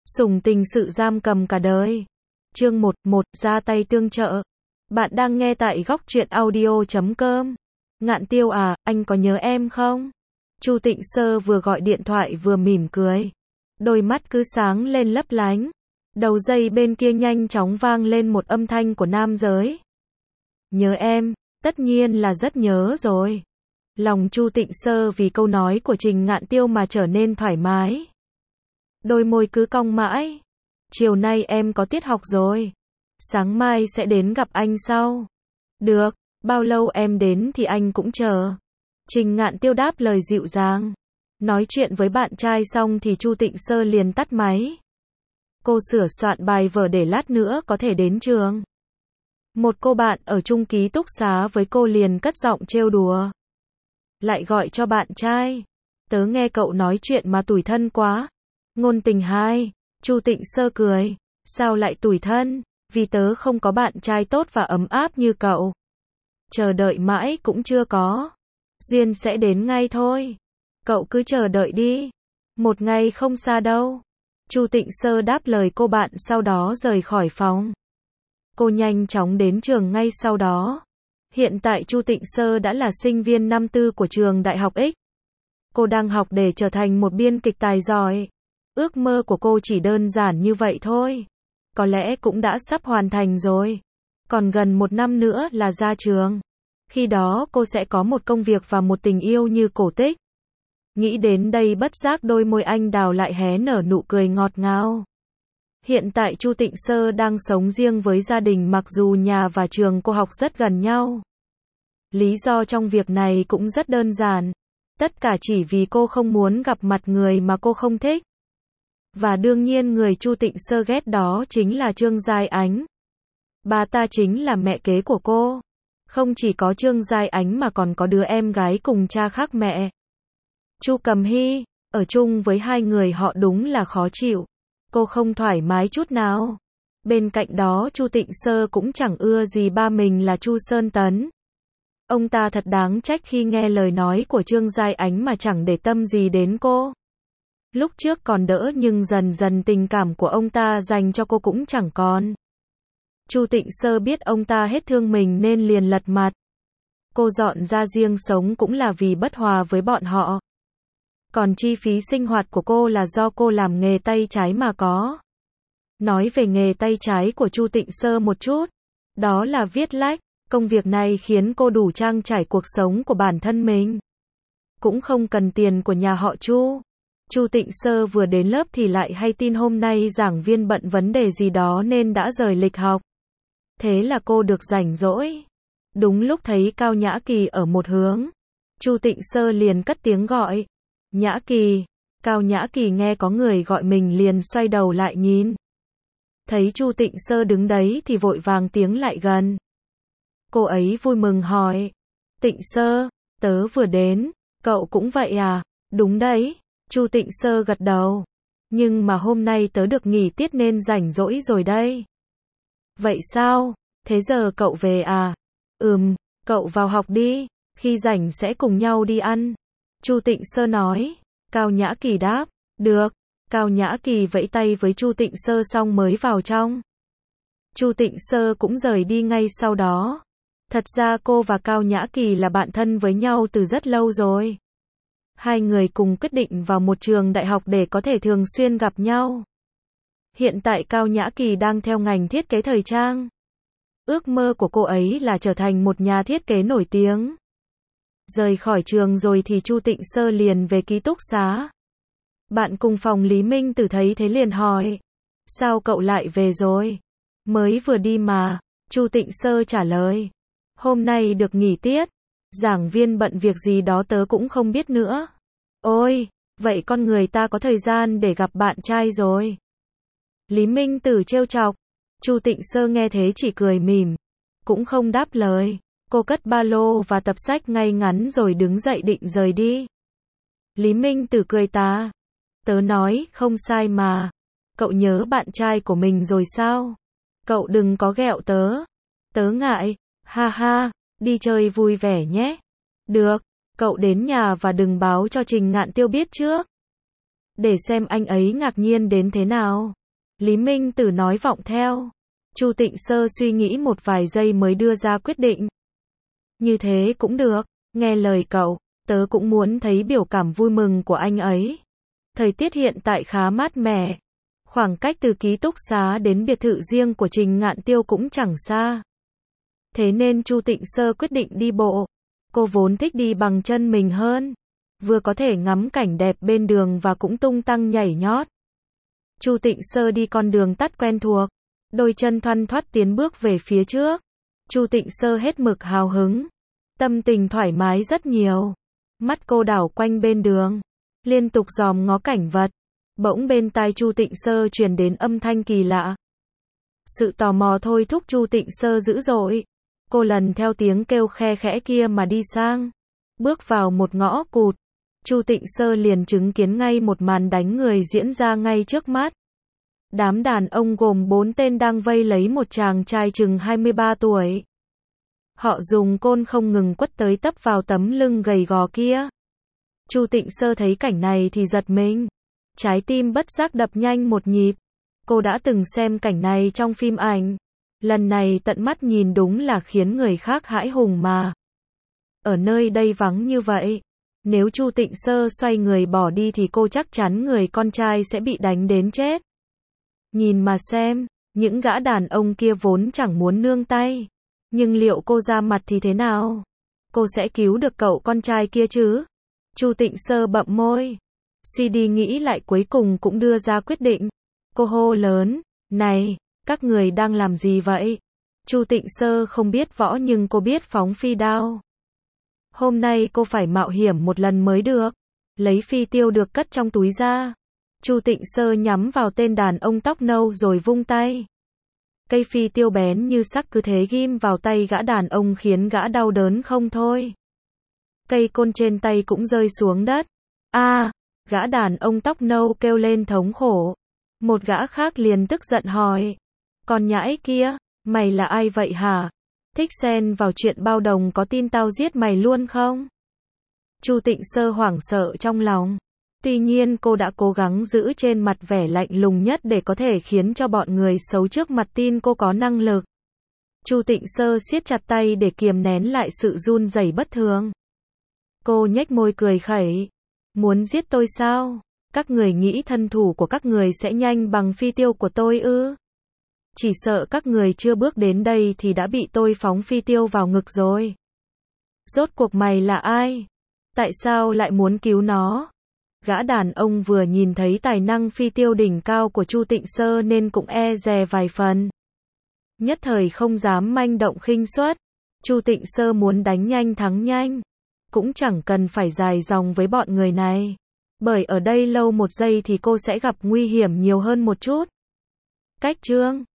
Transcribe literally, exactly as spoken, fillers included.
Sủng tình sự giam cầm cả đời. Chương một, một, ra tay tương trợ. Bạn đang nghe tại góc truyện audio chấm com. Ngạn Tiêu à, anh có nhớ em không? Chu Tịnh Sơ vừa gọi điện thoại vừa mỉm cười. Đôi mắt cứ sáng lên lấp lánh. Đầu dây bên kia nhanh chóng vang lên một âm thanh của nam giới. Nhớ em, tất nhiên là rất nhớ rồi. Lòng Chu Tịnh Sơ vì câu nói của Trình Ngạn Tiêu mà trở nên thoải mái. Đôi môi cứ cong mãi. Chiều nay em có tiết học rồi. Sáng mai sẽ đến gặp anh sau. Được, bao lâu em đến thì anh cũng chờ. Trình Ngạn Tiêu đáp lời dịu dàng. Nói chuyện với bạn trai xong thì Chu Tịnh Sơ liền tắt máy. Cô sửa soạn bài vở để lát nữa có thể đến trường. Một cô bạn ở chung ký túc xá với cô liền cất giọng trêu đùa. Lại gọi cho bạn trai. Tớ nghe cậu nói chuyện mà tủi thân quá. Ngôn tình hai. Chu Tịnh Sơ cười. Sao lại tủi thân? Vì tớ không có bạn trai tốt và ấm áp như cậu. Chờ đợi mãi cũng chưa có. Duyên sẽ đến ngay thôi. Cậu cứ chờ đợi đi. Một ngày không xa đâu. Chu Tịnh Sơ đáp lời cô bạn sau đó rời khỏi phòng. Cô nhanh chóng đến trường ngay sau đó. Hiện tại Chu Tịnh Sơ đã là sinh viên năm tư của trường Đại học X. Cô đang học để trở thành một biên kịch tài giỏi. Ước mơ của cô chỉ đơn giản như vậy thôi. Có lẽ cũng đã sắp hoàn thành rồi. Còn gần một năm nữa là ra trường. Khi đó cô sẽ có một công việc và một tình yêu như cổ tích. Nghĩ đến đây bất giác đôi môi anh đào lại hé nở nụ cười ngọt ngào. Hiện tại Chu Tịnh Sơ đang sống riêng với gia đình mặc dù nhà và trường cô học rất gần nhau. Lý do trong việc này cũng rất đơn giản. Tất cả chỉ vì cô không muốn gặp mặt người mà cô không thích. Và đương nhiên người Chu Tịnh Sơ ghét đó chính là Trương Giai Ánh. Bà ta chính là mẹ kế của cô. Không chỉ có Trương Giai Ánh mà còn có đứa em gái cùng cha khác mẹ. Chu Cầm Hy, ở chung với hai người họ đúng là khó chịu. Cô không thoải mái chút nào. Bên cạnh đó Chu Tịnh Sơ cũng chẳng ưa gì ba mình là Chu Sơn Tấn. Ông ta thật đáng trách khi nghe lời nói của Trương Giai Ánh mà chẳng để tâm gì đến cô. Lúc trước còn đỡ nhưng dần dần tình cảm của ông ta dành cho cô cũng chẳng còn. Chu Tịnh Sơ biết ông ta hết thương mình nên liền lật mặt. Cô dọn ra riêng sống cũng là vì bất hòa với bọn họ. Còn chi phí sinh hoạt của cô là do cô làm nghề tay trái mà có. Nói về nghề tay trái của Chu Tịnh Sơ một chút. Đó là viết lách. Công việc này khiến cô đủ trang trải cuộc sống của bản thân mình. Cũng không cần tiền của nhà họ Chu. Chu Tịnh Sơ vừa đến lớp thì lại hay tin hôm nay giảng viên bận vấn đề gì đó nên đã rời lịch học. Thế là cô được rảnh rỗi. Đúng lúc thấy Cao Nhã Kỳ ở một hướng. Chu Tịnh Sơ liền cất tiếng gọi. Nhã Kỳ. Cao Nhã Kỳ nghe có người gọi mình liền xoay đầu lại nhìn. Thấy Chu Tịnh Sơ đứng đấy thì vội vàng tiến lại gần. Cô ấy vui mừng hỏi. Tịnh Sơ, tớ vừa đến. Cậu cũng vậy à? Đúng đấy. Chu Tịnh Sơ gật đầu. Nhưng mà hôm nay tớ được nghỉ tiết nên rảnh rỗi rồi đây. Vậy sao? Thế giờ cậu về à? Ừm, cậu vào học đi. Khi rảnh sẽ cùng nhau đi ăn. Chu Tịnh Sơ nói. Cao Nhã Kỳ đáp. Được. Cao Nhã Kỳ vẫy tay với Chu Tịnh Sơ xong mới vào trong. Chu Tịnh Sơ cũng rời đi ngay sau đó. Thật ra cô và Cao Nhã Kỳ là bạn thân với nhau từ rất lâu rồi. Hai người cùng quyết định vào một trường đại học để có thể thường xuyên gặp nhau. Hiện tại Cao Nhã Kỳ đang theo ngành thiết kế thời trang. Ước mơ của cô ấy là trở thành một nhà thiết kế nổi tiếng. Rời khỏi trường rồi thì Chu Tịnh Sơ liền về ký túc xá. Bạn cùng phòng Lý Minh Tử thấy thế liền hỏi. Sao cậu lại về rồi? Mới vừa đi mà. Chu Tịnh Sơ trả lời. Hôm nay được nghỉ tiết. Giảng viên bận việc gì đó tớ cũng không biết nữa. Ôi, vậy con người ta có thời gian để gặp bạn trai rồi. Lý Minh Tử trêu chọc. Chu Tịnh Sơ nghe thế chỉ cười mỉm. Cũng không đáp lời. Cô cất ba lô và tập sách ngay ngắn rồi đứng dậy định rời đi. Lý Minh Tử cười tà. Tớ nói, không sai mà. Cậu nhớ bạn trai của mình rồi sao? Cậu đừng có ghẹo tớ. Tớ ngại. Ha ha, đi chơi vui vẻ nhé. Được, cậu đến nhà và đừng báo cho Trình Ngạn Tiêu biết trước. Để xem anh ấy ngạc nhiên đến thế nào. Lý Minh Tử nói vọng theo. Chu Tịnh Sơ suy nghĩ một vài giây mới đưa ra quyết định. Như thế cũng được, nghe lời cậu, tớ cũng muốn thấy biểu cảm vui mừng của anh ấy. Thời tiết hiện tại khá mát mẻ. Khoảng cách từ ký túc xá đến biệt thự riêng của Trình Ngạn Tiêu cũng chẳng xa. Thế nên Chu Tịnh Sơ quyết định đi bộ. Cô vốn thích đi bằng chân mình hơn. Vừa có thể ngắm cảnh đẹp bên đường và cũng tung tăng nhảy nhót. Chu Tịnh Sơ đi con đường tắt quen thuộc. Đôi chân thoăn thoắt tiến bước về phía trước. Chu Tịnh Sơ hết mực hào hứng. Tâm tình thoải mái rất nhiều. Mắt cô đảo quanh bên đường. Liên tục dòm ngó cảnh vật. Bỗng bên tai Chu Tịnh Sơ truyền đến âm thanh kỳ lạ. Sự tò mò thôi thúc Chu Tịnh Sơ dữ dội. Cô lần theo tiếng kêu khe khẽ kia mà đi sang. Bước vào một ngõ cụt. Chu Tịnh Sơ liền chứng kiến ngay một màn đánh người diễn ra ngay trước mắt. Đám đàn ông gồm bốn tên đang vây lấy một chàng trai chừng hai mươi ba tuổi. Họ dùng côn không ngừng quất tới tấp vào tấm lưng gầy gò kia. Chu Tịnh Sơ thấy cảnh này thì giật mình. Trái tim bất giác đập nhanh một nhịp. Cô đã từng xem cảnh này trong phim ảnh. Lần này tận mắt nhìn đúng là khiến người khác hãi hùng mà. Ở nơi đây vắng như vậy, nếu Chu Tịnh Sơ xoay người bỏ đi thì cô chắc chắn người con trai sẽ bị đánh đến chết. Nhìn mà xem, những gã đàn ông kia vốn chẳng muốn nương tay. Nhưng liệu cô ra mặt thì thế nào? Cô sẽ cứu được cậu con trai kia chứ? Chu Tịnh Sơ bậm môi. Suy đi nghĩ lại cuối cùng cũng đưa ra quyết định. Cô hô lớn, này, các người đang làm gì vậy? Chu Tịnh Sơ không biết võ nhưng cô biết phóng phi đao. Hôm nay cô phải mạo hiểm một lần mới được. Lấy phi tiêu được cất trong túi ra. Chu Tịnh Sơ nhắm vào tên đàn ông tóc nâu rồi vung tay. Cây phi tiêu bén như sắc cứ thế ghim vào tay gã đàn ông khiến gã đau đớn không thôi. Cây côn trên tay cũng rơi xuống đất. A, à, gã đàn ông tóc nâu kêu lên thống khổ. Một gã khác liền tức giận hỏi. Con nhãi kia, mày là ai vậy hả? Thích xen vào chuyện bao đồng có tin tao giết mày luôn không? Chu Tịnh Sơ hoảng sợ trong lòng. Tuy nhiên cô đã cố gắng giữ trên mặt vẻ lạnh lùng nhất để có thể khiến cho bọn người xấu trước mặt tin cô có năng lực. Chu Tịnh Sơ siết chặt tay để kiềm nén lại sự run rẩy bất thường. Cô nhếch môi cười khẩy. Muốn giết tôi sao? Các người nghĩ thân thủ của các người sẽ nhanh bằng phi tiêu của tôi ư? Chỉ sợ các người chưa bước đến đây thì đã bị tôi phóng phi tiêu vào ngực rồi. Rốt cuộc mày là ai? Tại sao lại muốn cứu nó? Gã đàn ông vừa nhìn thấy tài năng phi tiêu đỉnh cao của Chu Tịnh Sơ nên cũng e dè vài phần. Nhất thời không dám manh động khinh suất. Chu Tịnh Sơ muốn đánh nhanh thắng nhanh. Cũng chẳng cần phải dài dòng với bọn người này. Bởi ở đây lâu một giây thì cô sẽ gặp nguy hiểm nhiều hơn một chút. Cách chương